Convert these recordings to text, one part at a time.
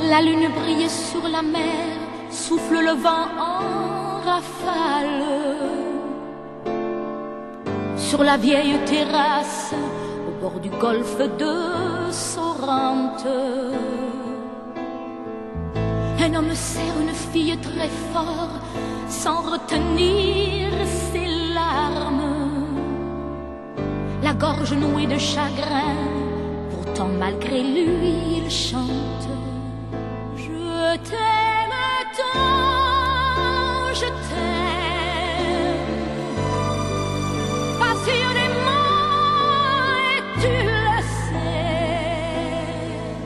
La lune brille sur la mer, souffle le vent en rafale. Sur la vieille terrasse, au bord du golfe de Sorrente, un homme serre une fille très fort, sans retenir ses larmes. La gorge nouée de chagrin, pourtant malgré lui il chante. Je t'aime tant, je t'aime passionnément et tu le sais.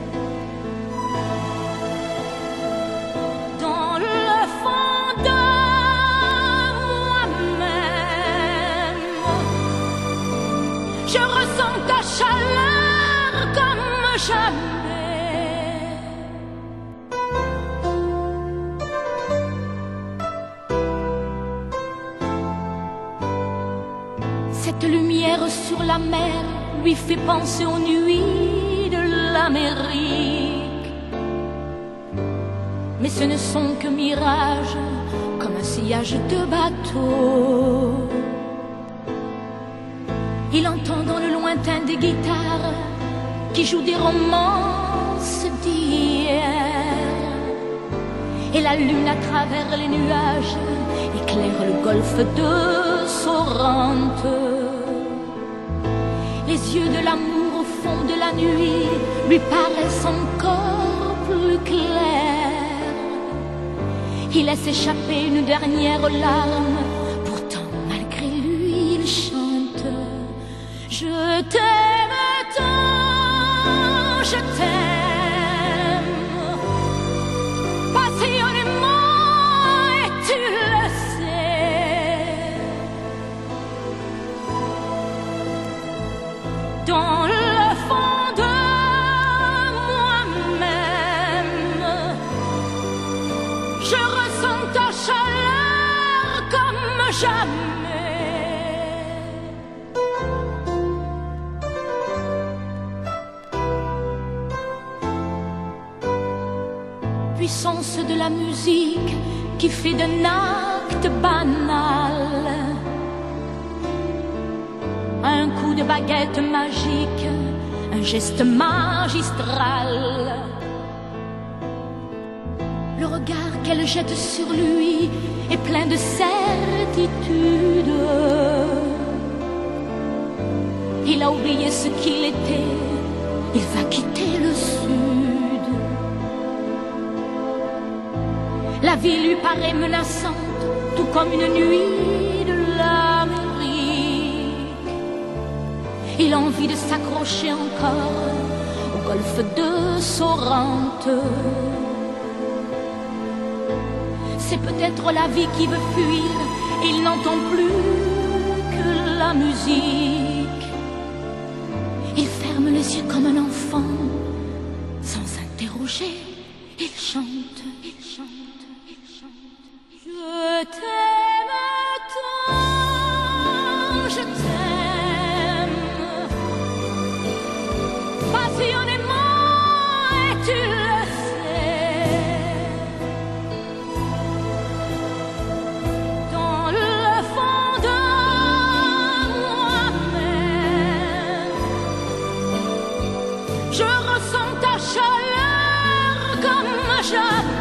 Dans le fond de moi-même, je ressens ta chaleur comme jamais. Cette lumière sur la mer lui fait penser aux nuits de l'Amérique. Mais ce ne sont que mirages, comme un sillage de bateau. Il entend dans le lointain des guitares qui jouent des romances d'hier. Et la lune à travers les nuages éclaire le golfe de Sorrente. Les yeux de l'amour au fond de la nuit lui paraissent encore plus clairs. Il laisse échapper une dernière larme, pourtant malgré lui il chante. Je t'aime tant, je t'aime passionnément et tu le sais. Dans le fond de moi-même, je ressens ta chaleur comme jamais. Puissance de la musique qui fait d'un acte banal un coup de baguette magique, un geste magistral. Le regard qu'elle jette sur lui est plein de certitude. Il a oublié ce qu'il était, il va quitter le sud. La vie lui paraît menaçante, tout comme une nuit de l'Amérique. Il a envie de s'accrocher encore au golfe de Sorrente. C'est peut-être la vie qui veut fuir, et il n'entend plus que la musique. Il ferme les yeux comme un enfant, sans s'interroger, il chante, il chante, il chante. Je t'aime tant, je t'aime passionnément et tu le sais. Dans le fond de moi-même, je ressens ta chaleur comme jamais.